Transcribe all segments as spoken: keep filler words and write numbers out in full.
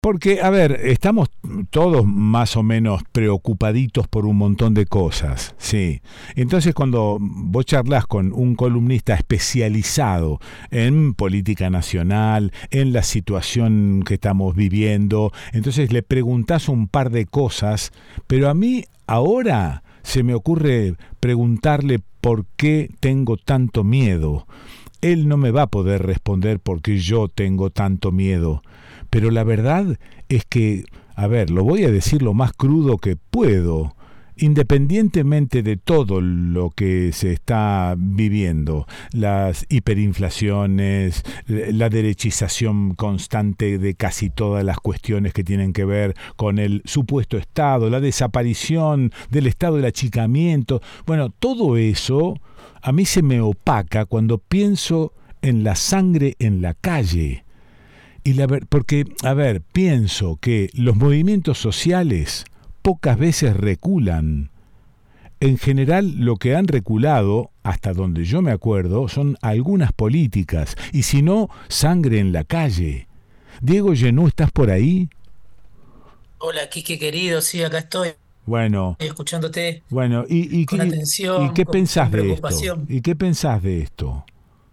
Porque, a ver, estamos todos más o menos preocupaditos por un montón de cosas, sí. Entonces, cuando vos charlas con un columnista especializado en política nacional, en la situación que estamos viviendo, entonces le preguntás un par de cosas, pero a mí ahora se me ocurre preguntarle por qué tengo tanto miedo. Él no me va a poder responder por qué yo tengo tanto miedo. Pero la verdad es que, a ver, lo voy a decir lo más crudo que puedo, independientemente de todo lo que se está viviendo, las hiperinflaciones, la derechización constante de casi todas las cuestiones que tienen que ver con el supuesto Estado, la desaparición del Estado, el achicamiento, bueno, todo eso a mí se me opaca cuando pienso en la sangre en la calle. Y la ver, porque, a ver, pienso que los movimientos sociales pocas veces reculan. En general, lo que han reculado, hasta donde yo me acuerdo, son algunas políticas, y si no, sangre en la calle. Diego Genú, ¿estás por ahí? Hola, Quique querido, sí, acá estoy Bueno, escuchándote bueno, ¿y, y, con qué- y atención, qué con, con pensás de esto? preocupación. ¿Y qué pensás de esto?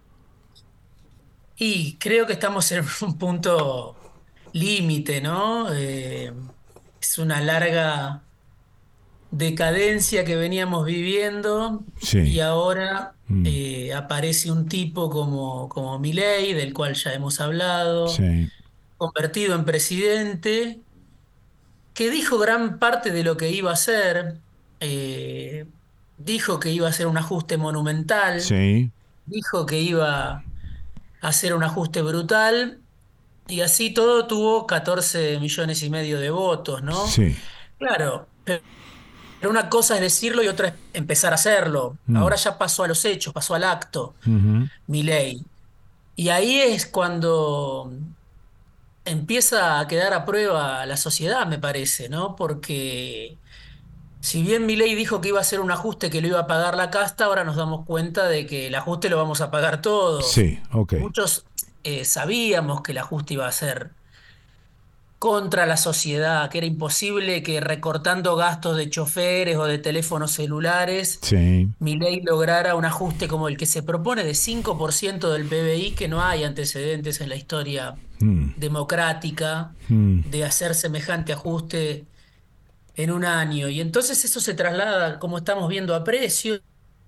Y creo que estamos en un punto límite, ¿no? Eh, es una larga decadencia que veníamos viviendo y Sí, ahora mm, eh, aparece un tipo como, como Milei, del cual ya hemos hablado, sí, convertido en presidente, que dijo gran parte de lo que iba a hacer. eh, Dijo que iba a hacer un ajuste monumental, sí, dijo que iba a hacer un ajuste brutal y así todo tuvo catorce millones y medio de votos, ¿no? sí, Claro, pero una cosa es decirlo y otra es empezar a hacerlo. mm, Ahora ya pasó a los hechos, pasó al acto, ujú, Milei. Y ahí es cuando empieza a quedar a prueba la sociedad, me parece, ¿no? Porque si bien Milei dijo que iba a hacer un ajuste que lo iba a pagar la casta, ahora nos damos cuenta de que el ajuste lo vamos a pagar todos. sí, ok, Muchos eh, sabíamos que el ajuste iba a ser contra la sociedad, que era imposible que recortando gastos de choferes o de teléfonos celulares, sí, Milei lograra un ajuste como el que se propone de cinco por ciento del P B I, que no hay antecedentes en la historia mm, democrática mm, de hacer semejante ajuste en un año. Y entonces eso se traslada, como estamos viendo, a precios.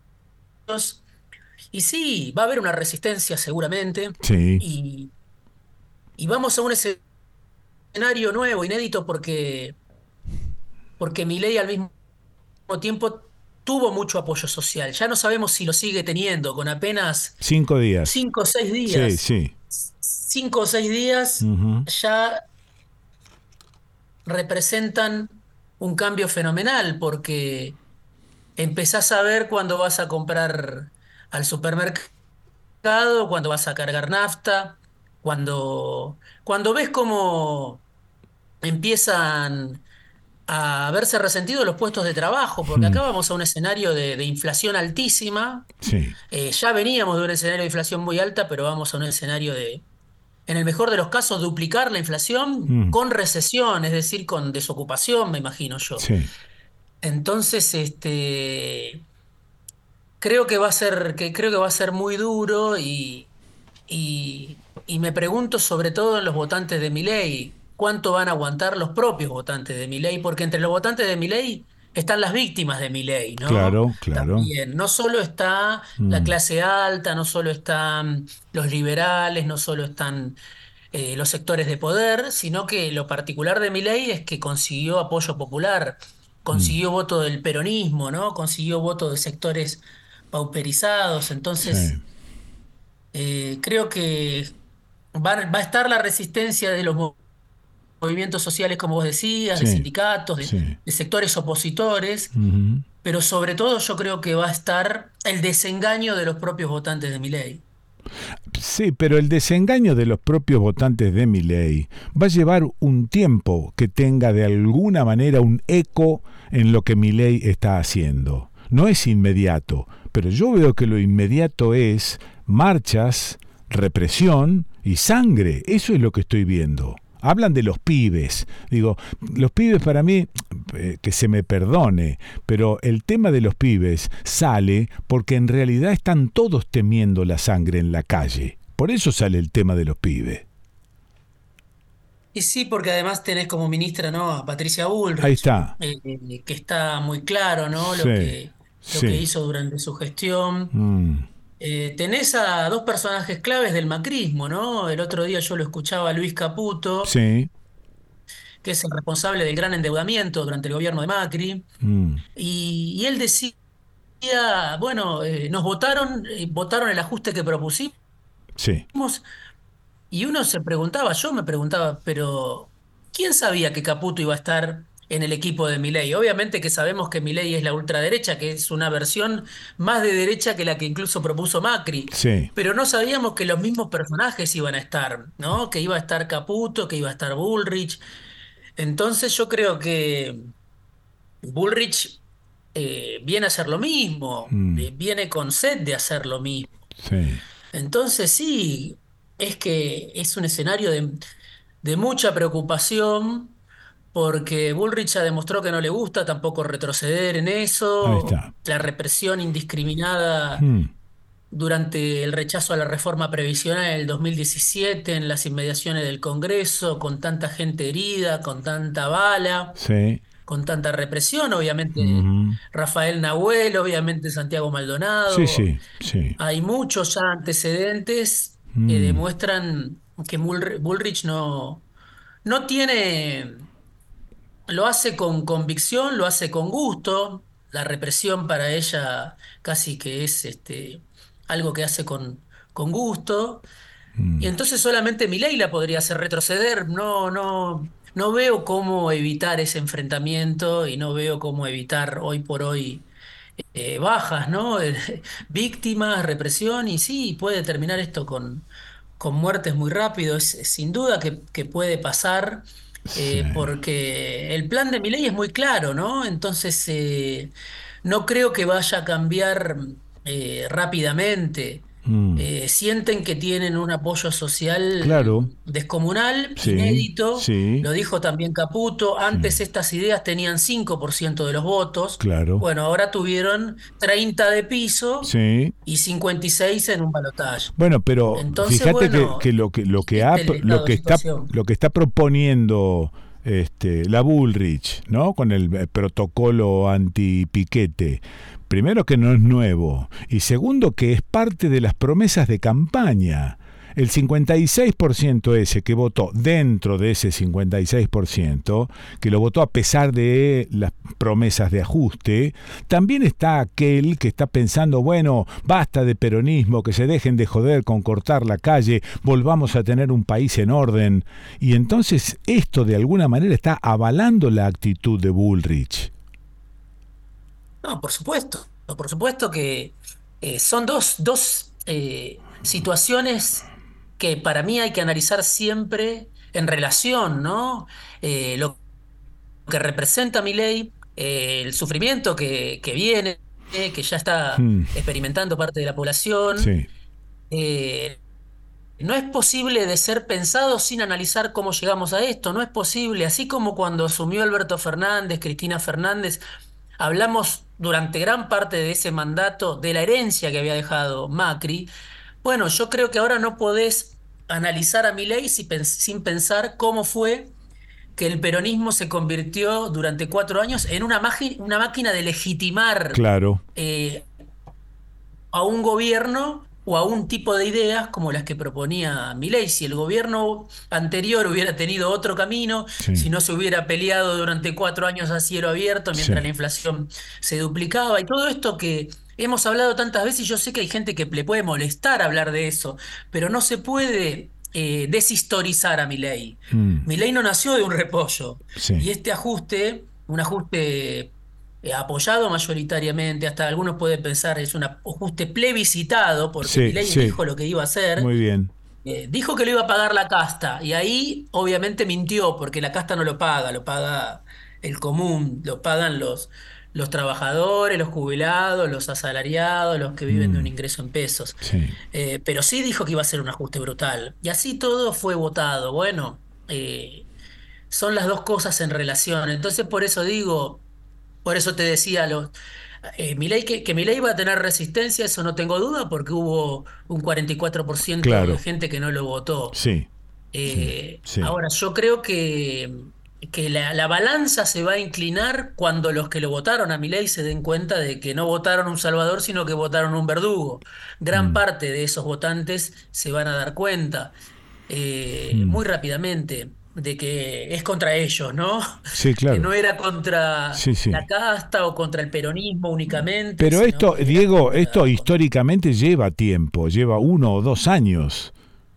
Y sí, va a haber una resistencia seguramente. sí, Y, y vamos a un escenario nuevo, inédito, porque, porque Milei al mismo tiempo tuvo mucho apoyo social. Ya no sabemos si lo sigue teniendo, con apenas cinco días, cinco o seis sí, días. sí, Cinco o seis días ujú, ya representan un cambio fenomenal, porque empezás a ver cuando vas a comprar al supermercado, cuando vas a cargar nafta, cuando, cuando ves cómo empiezan a verse resentidos los puestos de trabajo, porque mm, acá vamos a un escenario de, de inflación altísima. sí, Eh, ya veníamos de un escenario de inflación muy alta, pero vamos a un escenario de, en el mejor de los casos, duplicar la inflación mm, con recesión, es decir, con desocupación, me imagino yo. sí. Entonces, este, creo que va a ser, que creo que va a ser muy duro y, y, y me pregunto sobre todo en los votantes de Milei, cuánto van a aguantar los propios votantes de Milei, porque entre los votantes de Milei están las víctimas de Milei, ¿no? Claro, claro. También, no solo está la Mm, clase alta, no solo están los liberales, no solo están eh, los sectores de poder, sino que lo particular de Milei es que consiguió apoyo popular, mm, consiguió voto del peronismo, ¿no? Consiguió voto de sectores pauperizados. sí, Entonces, eh, creo que va, va a estar la resistencia de los mo- movimientos sociales, como vos decías, de sí, sindicatos, de, sí. de sectores opositores, Ujú. pero sobre todo yo creo que va a estar el desengaño de los propios votantes de Milei. Sí, pero el desengaño de los propios votantes de Milei va a llevar un tiempo que tenga de alguna manera un eco en lo que Milei está haciendo. No es inmediato, pero yo veo que lo inmediato es marchas, represión y sangre. Eso es lo que estoy viendo. Hablan de los pibes. Digo, los pibes para mí, eh, que se me perdone, pero el tema de los pibes sale porque en realidad están todos temiendo la sangre en la calle. Por eso sale el tema de los pibes. Y sí, porque además tenés como ministra, ¿no? A Patricia Ahí Bullrich, está. eh, eh, que está muy claro, ¿no? Lo Sí, que, lo que sí. hizo durante su gestión. Mm, Eh, tenés a dos personajes claves del macrismo, ¿no? El otro día yo lo escuchaba a Luis Caputo, sí. que es el responsable del gran endeudamiento durante el gobierno de Macri, Mm, y, y él decía, bueno, eh, nos votaron, eh, votaron el ajuste que propusimos, sí. y uno se preguntaba, yo me preguntaba, pero ¿quién sabía que Caputo iba a estar en el equipo de Milei? Obviamente que sabemos que Milei es la ultraderecha, que es una versión más de derecha que la que incluso propuso Macri, Sí. pero no sabíamos que los mismos personajes iban a estar, ¿no? Que iba a estar Caputo, que iba a estar Bullrich. Entonces yo creo que Bullrich eh, viene a hacer lo mismo, Mm, eh, viene con sed de hacer lo mismo. sí. Entonces sí, es que es un escenario de, de mucha preocupación porque Bullrich ya demostró que no le gusta tampoco retroceder en Ahí eso, está. la represión indiscriminada Mm, durante el rechazo a la reforma previsional del dos mil diecisiete en las inmediaciones del Congreso, con tanta gente herida, con tanta bala, sí. con tanta represión, obviamente Ujú. Rafael Nahuel, obviamente Santiago Sí, Maldonado. sí, sí. Hay muchos ya antecedentes que Mm, demuestran que Mulr- Bullrich no, no tiene, lo hace con convicción, lo hace con gusto. La represión para ella casi que es este, algo que hace con, con gusto. Y mm, entonces solamente Milei la podría hacer retroceder. No, no, no veo cómo evitar ese enfrentamiento y no veo cómo evitar hoy por hoy eh, bajas, ¿no? Eh, Víctimas, represión, y sí, puede terminar esto con, con muertes muy rápido. Es, es sin duda que, que puede pasar, sí. eh, porque el plan de Milei es muy claro, ¿no? Entonces, eh, no creo que vaya a cambiar eh, rápidamente. Mm, Eh, sienten que tienen un apoyo social claro. descomunal, Sí, inédito. sí, Lo dijo también Caputo. sí. Antes estas ideas tenían cinco por ciento de los votos. Claro. Bueno, ahora tuvieron treinta de piso Sí. y cincuenta y seis en un balotaje. Bueno, pero Entonces, fíjate que, bueno, que lo que lo que ha este es el lo estado de que está situación. lo que está proponiendo este la Bullrich, ¿no? Con el eh, protocolo antipiquete. Primero que no es nuevo y segundo que es parte de las promesas de campaña. El cincuenta y seis por ciento ese que votó dentro de ese cincuenta y seis por ciento, que lo votó a pesar de las promesas de ajuste, también está aquel que está pensando, bueno, basta de peronismo, que se dejen de joder con cortar la calle, volvamos a tener un país en orden. Y entonces esto de alguna manera está avalando la actitud de Bullrich. No, por supuesto. Por supuesto que eh, son dos, dos eh, situaciones que para mí hay que analizar siempre en relación, ¿no? Eh, lo que representa mi ley, eh, el sufrimiento que, que viene, eh, que ya está Hmm, experimentando parte de la población. sí, eh, no es posible de ser pensado sin analizar cómo llegamos a esto, no es posible, así como cuando asumió Alberto Fernández, Cristina Fernández, hablamos durante gran parte de ese mandato de la herencia que había dejado Macri. Bueno, yo creo que ahora no podés analizar a Milei si pens- sin pensar cómo fue que el peronismo se convirtió durante cuatro años en una, magi- una máquina de legitimar claro, eh, a un gobierno o a un tipo de ideas como las que proponía Milei. Si el gobierno anterior hubiera tenido otro camino, sí, si no se hubiera peleado durante cuatro años a cielo abierto mientras la sí, inflación se duplicaba y todo esto que hemos hablado tantas veces, y yo sé que hay gente que le puede molestar hablar de eso, pero no se puede eh, deshistorizar a Milei. mm, Milei no nació de un repollo y sí, este ajuste, un ajuste eh, apoyado mayoritariamente, hasta algunos pueden pensar es un ajuste plebiscitado, porque sí, Milei sí, dijo lo que iba a hacer, muy bien, eh, dijo que lo iba a pagar la casta, y ahí obviamente mintió, porque la casta no lo paga, lo paga el común, lo pagan los, los trabajadores, los jubilados, los asalariados, los que viven de un mm, ingreso en pesos. sí, Eh, pero sí dijo que iba a ser un ajuste brutal, y así todo fue votado. Bueno. eh, son las dos cosas en relación. Entonces, por eso digo, por eso te decía, los, eh, Milei que, que Milei va a tener resistencia, eso no tengo duda, porque hubo un cuarenta y cuatro por ciento de Claro, gente que no lo votó. sí, sí, Eh, sí. ahora, yo creo que, que la, la balanza se va a inclinar cuando los que lo votaron a Milei se den cuenta de que no votaron un salvador, sino que votaron un verdugo. Gran Mm, parte de esos votantes se van a dar cuenta eh, mm. muy rápidamente de que es contra ellos, ¿no? Sí, Que claro. no era contra Sí, sí. la casta o contra el peronismo únicamente, Pero sino esto, que era Diego, esto contra... con- históricamente lleva tiempo, lleva uno o dos años.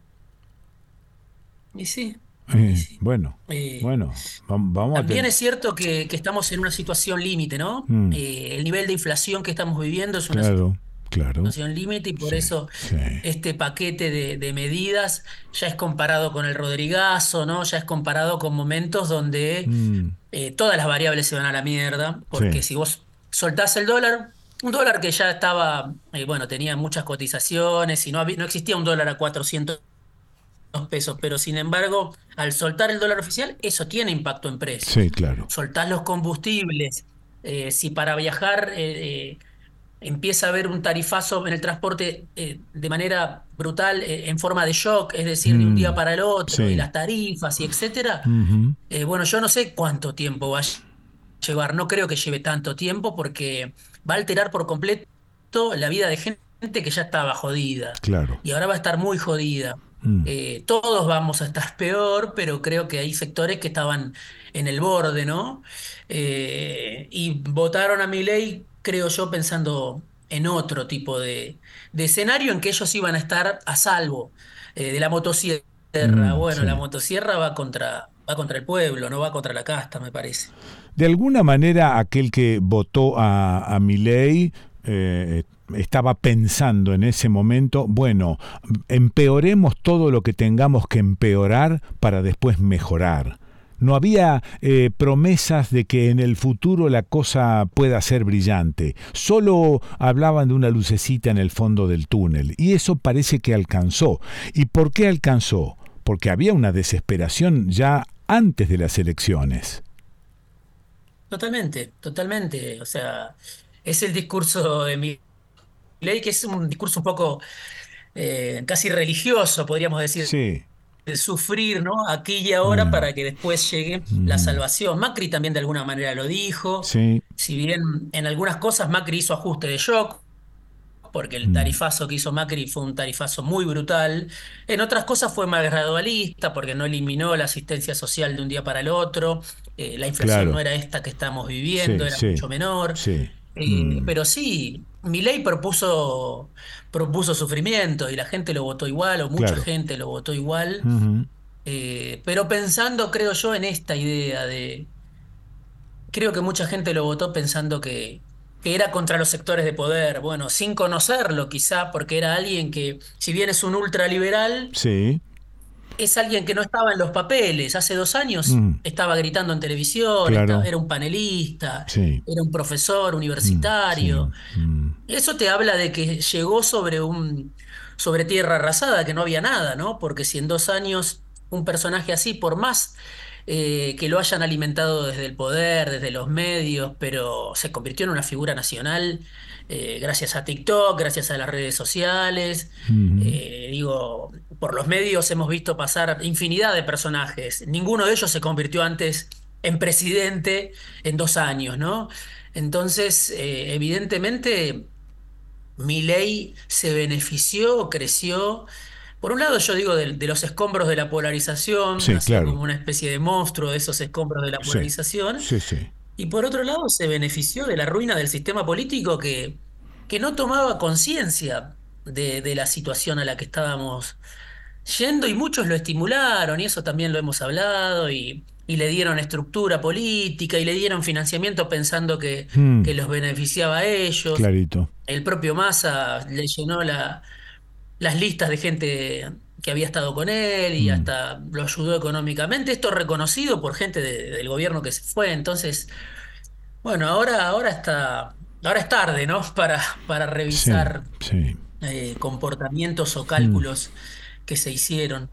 Y sí, y Eh, sí. bueno, Eh, bueno, vam- vamos a También tener. es cierto que, que estamos en una situación límite, ¿no? Mm, Eh, el nivel de inflación que estamos viviendo es una claro, claro. situación límite y por Sí, eso sí. este paquete de, de medidas ya es comparado con el Rodrigazo, ¿no? Ya es comparado con momentos donde Mm, eh, todas las variables se van a la mierda, porque sí. si vos soltás el dólar, un dólar que ya estaba, eh, bueno, tenía muchas cotizaciones y no, había- no existía un dólar a cuatrocientos pesos, pero sin embargo, al soltar el dólar oficial, eso tiene impacto en Sí, precios. claro. Soltás los combustibles, eh, si para viajar eh, eh, empieza a haber un tarifazo en el transporte eh, de manera brutal, eh, en forma de shock, es decir, de un día Mm, para el otro, y sí. las tarifas y etcétera, Ujú. eh, bueno, yo no sé cuánto tiempo va a llevar, no creo que lleve tanto tiempo porque va a alterar por completo la vida de gente que ya estaba jodida Claro. y ahora va a estar muy jodida. Mm, Eh, todos vamos a estar peor, pero creo que hay sectores que estaban en el borde, ¿no? Eh, y votaron a Milei, creo yo, pensando en otro tipo de, de escenario en que ellos iban a estar a salvo eh, de la motosierra. mm, Bueno, la sí. motosierra va contra, va contra el pueblo, no va contra la casta, me parece. De alguna manera, aquel que votó a, a Milei eh, estaba pensando en ese momento, bueno, empeoremos todo lo que tengamos que empeorar para después mejorar. No había eh, promesas de que en el futuro la cosa pueda ser brillante. Solo hablaban de una lucecita en el fondo del túnel. Y eso parece que alcanzó. ¿Y por qué alcanzó? Porque había una desesperación ya antes de las elecciones. Totalmente, totalmente. O sea, es el discurso de Milei, que es un discurso un poco eh, casi religioso, podríamos decir, Sí. de sufrir, ¿no? Aquí y ahora Mm, para que después llegue la mm, salvación. Macri también de alguna manera lo dijo. sí. Si bien en algunas cosas Macri hizo ajuste de shock, porque el Mm, tarifazo que hizo Macri fue un tarifazo muy brutal. En otras cosas fue más gradualista, porque no eliminó la asistencia social de un día para el otro. Eh, la inflación no claro. era esta que estamos viviendo, Sí, era sí. mucho menor. Sí. Eh, Mm, pero sí, Milei propuso, propuso sufrimiento y la gente lo votó igual, o mucha claro. gente lo votó igual. Ujú. Eh, pero pensando, creo yo, en esta idea de creo que mucha gente lo votó pensando que, que era contra los sectores de poder, bueno, sin conocerlo quizá, porque era alguien que, si bien es un ultraliberal, Sí. es alguien que no estaba en los papeles. Hace dos años Mm, estaba gritando en televisión, esta- claro. era un panelista, Sí. era un profesor Mm, sí. universitario. Mm, Eso te habla de que llegó sobre un, sobre tierra arrasada, que no había nada, ¿no? Porque si en dos años un personaje así, por más eh, que lo hayan alimentado desde el poder, desde los medios, pero se convirtió en una figura nacional eh, gracias a TikTok, gracias a las redes sociales. ujú. Eh, digo, por los medios hemos visto pasar infinidad de personajes. Ninguno de ellos se convirtió antes en presidente en dos años, ¿no? Entonces, eh, evidentemente, Milei se benefició, creció. Por un lado, yo digo de, de los escombros de la polarización, Sí, nació claro. como una especie de monstruo de esos escombros de la Sí. polarización. Sí, sí. Y por otro lado, se benefició de la ruina del sistema político que, que no tomaba conciencia de, de la situación a la que estábamos yendo y muchos lo estimularon y eso también lo hemos hablado y, y le dieron estructura política y le dieron financiamiento pensando que, Mm, que los beneficiaba a ellos. clarito. El propio Massa le llenó la, las listas de gente que había estado con él y Mm, hasta lo ayudó económicamente. Esto reconocido por gente de- del gobierno que se fue. Entonces, bueno, ahora, ahora está, ahora es tarde, ¿no? Para, para sí, revisar sí. eh, comportamientos o Mm, cálculos que se hicieron.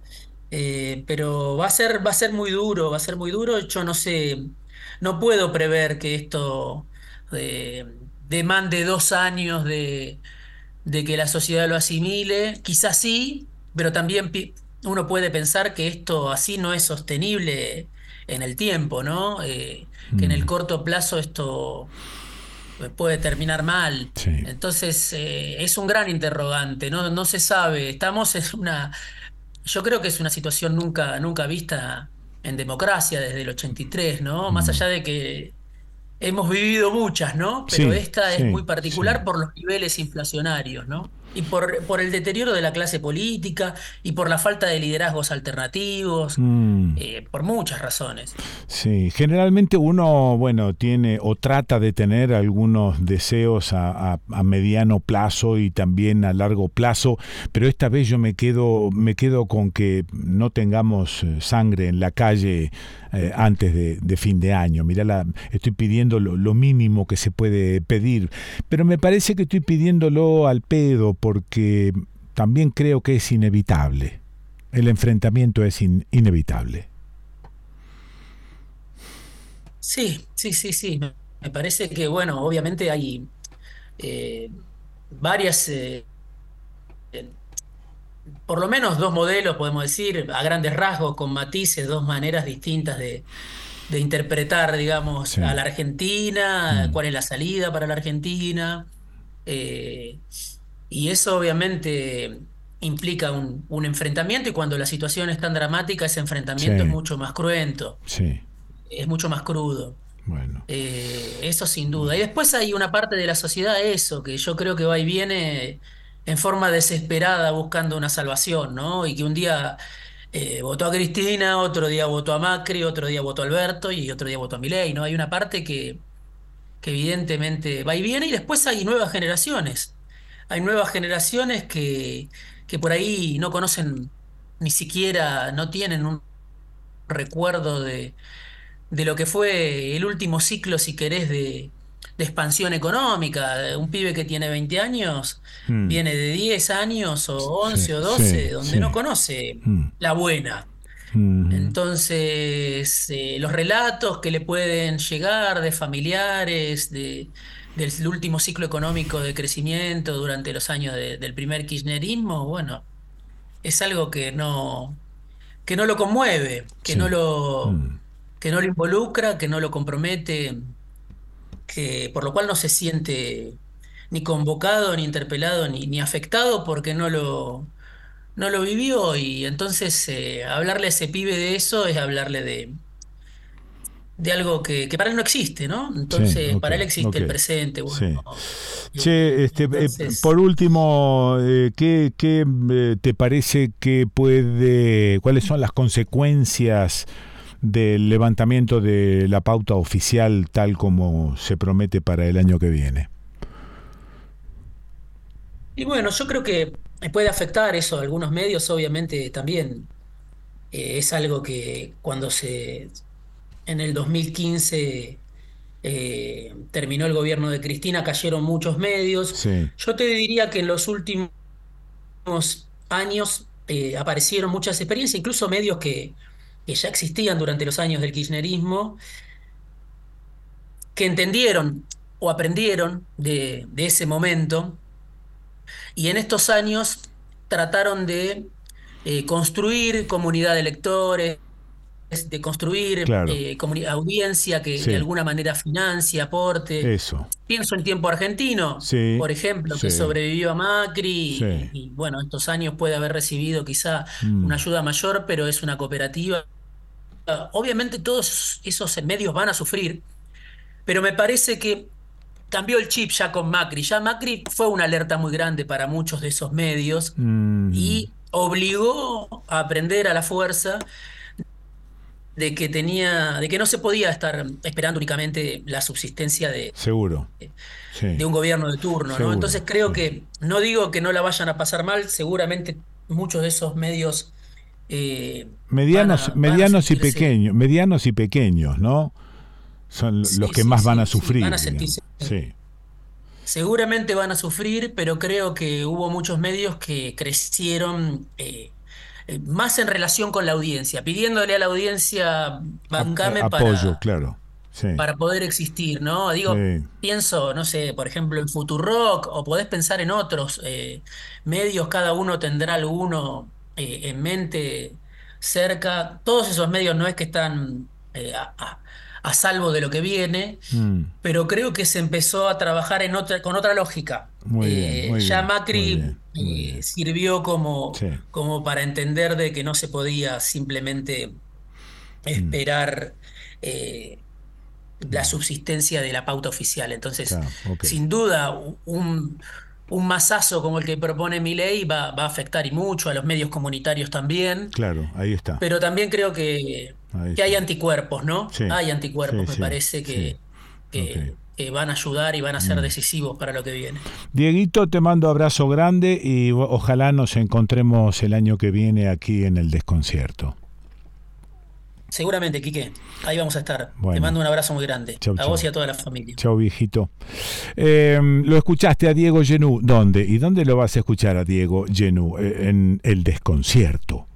Eh, pero va a ser, va a ser muy duro, va a ser muy duro. Yo no sé, no puedo prever que esto eh, demande dos años de, de que la sociedad lo asimile. Quizás sí, pero también pi- uno puede pensar que esto así no es sostenible en el tiempo, ¿no? Eh, que en el Mm, corto plazo esto eh, puede terminar mal. sí. Entonces, eh, es un gran interrogante, ¿no? No se sabe. Estamos en una, yo creo que es una situación nunca, nunca vista en democracia desde el ochenta y tres, ¿no? Más Mm. allá de que hemos vivido muchas, ¿no? Pero Sí, esta es sí, muy sí. particular por los niveles inflacionarios, ¿no? Y por, por el deterioro de la clase política y por la falta de liderazgos alternativos, Mm. eh, por muchas razones. Sí, generalmente uno, bueno, tiene o trata de tener algunos deseos a, a- a mediano plazo y también a largo plazo, pero esta vez yo me quedo, me quedo con que no tengamos eh, sangre en la calle eh, antes de, de fin de año. Mirá, la, estoy pidiendo lo, lo mínimo que se puede pedir, pero me parece que estoy pidiéndolo al pedo porque también creo que es inevitable. El enfrentamiento es in- inevitable. Sí, sí, sí, sí. Me me parece que, bueno, obviamente hay eh, varias, eh, por lo menos dos modelos, podemos decir, a grandes rasgos, con matices, dos maneras distintas de, de interpretar, digamos, Sí. a la Argentina, Mm. cuál es la salida para la Argentina. eh, y eso obviamente implica un, un enfrentamiento y cuando la situación es tan dramática, ese enfrentamiento es Sí, mucho más cruento, sí, es mucho más crudo. bueno, Eh, eso sin duda. Y después hay una parte de la sociedad, eso, que yo creo que va y viene en forma desesperada buscando una salvación, ¿no? Y que un día eh, votó a Cristina, otro día votó a Macri, otro día votó a Alberto y otro día votó a Milei, ¿no? Hay una parte que, que evidentemente va y viene y después hay nuevas generaciones. Hay nuevas generaciones que, que por ahí no conocen ni siquiera, no tienen un recuerdo de de lo que fue el último ciclo, si querés, de, de expansión económica. Un pibe que tiene veinte años mm, viene de diez años o sí, once o sí, doce donde no sí, conoce mm, la buena. mhm, Entonces, eh, los relatos que le pueden llegar de familiares, de, del último ciclo económico de crecimiento durante los años de- del primer kirchnerismo, bueno, es algo que no que no lo conmueve, que no sí, lo, mm, que no lo involucra, que no lo compromete, que, por lo cual no se siente ni convocado, ni interpelado, ni, ni afectado porque no lo, no lo vivió. Y entonces eh, hablarle a ese pibe de eso es hablarle de, de algo que, que para él no existe, ¿no? sí, Entonces, ok, para él existe ok, el presente. Bueno, sí. Che, eh, este, eh, entonces... por último, eh, ¿qué, qué eh, te parece que puede, cuáles son las consecuencias del levantamiento de la pauta oficial tal como se promete para el año que viene? Y bueno, yo creo que puede afectar eso a algunos medios, obviamente también. Eh, es algo que cuando se, en el dos mil quince eh, terminó el gobierno de Cristina, cayeron muchos medios. Sí, Yo te diría que en los últimos años eh, aparecieron muchas experiencias, incluso medios que, que ya existían durante los años del kirchnerismo, que entendieron o aprendieron de, de ese momento y en estos años trataron de eh, construir comunidad de lectores, de construir claro, eh, comuni- audiencia que de sí, alguna manera financie, aporte. eso, Pienso en Tiempo Argentino, sí, por ejemplo, que sí, sobrevivió a Macri sí, y, y, bueno, estos años puede haber recibido quizá una mm, ayuda mayor, pero es una cooperativa. Obviamente todos esos medios van a sufrir, pero me parece que cambió el chip ya con Macri. Ya Macri fue una alerta muy grande para muchos de esos medios mm, y obligó a aprender a la fuerza de que tenía, de que no se podía estar esperando únicamente la subsistencia de, seguro, sí, de un gobierno de turno, ¿no? seguro, Entonces creo sí. que, no digo que no la vayan a pasar mal, seguramente muchos de esos medios eh, van Medianos, a, van a medianos y sentirse, pequeños, medianos y pequeños, ¿no? Son los sí, que sí, más van a sí, sí, van sufrir, a digamos. sentirse, Sí. seguramente van a sufrir, pero creo que hubo muchos medios que crecieron. eh, eh, más en relación con la audiencia, pidiéndole a la audiencia, Ap- eh, bancame apoyo, para claro. Sí, para poder existir, ¿no? Digo, sí. pienso, no sé, por ejemplo, en Futurock, o podés pensar en otros eh, medios, cada uno tendrá alguno eh, en mente cerca. Todos esos medios no es que están eh, a, a- a salvo de lo que viene, Mm, pero creo que se empezó a trabajar en otra, con otra lógica. muy bien, Eh, muy ya bien, muy bien, Macri muy eh, bien. sirvió como, Sí. como para entender de que no se podía simplemente Mm, esperar eh, la mm, subsistencia de la pauta oficial. Entonces, claro, ok. sin duda, un, un masazo como el que propone Milei va, va a afectar y mucho a los medios comunitarios también, Claro, ahí está. pero también creo que, Ahí que hay está. anticuerpos, ¿no? Sí, Hay sí, anticuerpos, me sí, parece sí. que, Ok. que, que van a ayudar y van a ser Mm. decisivos para lo que viene. Dieguito, te mando abrazo grande y o- ojalá nos encontremos el año que viene aquí en el Desconcierto. Seguramente, Quique, ahí vamos a estar. Te Bueno, mando un abrazo muy grande, chau, a vos chau. y a toda la familia. Chau, viejito. Eh, lo escuchaste a Diego Genú. ¿Dónde? ¿Y dónde lo vas a escuchar a Diego Genú? Eh, en el Desconcierto.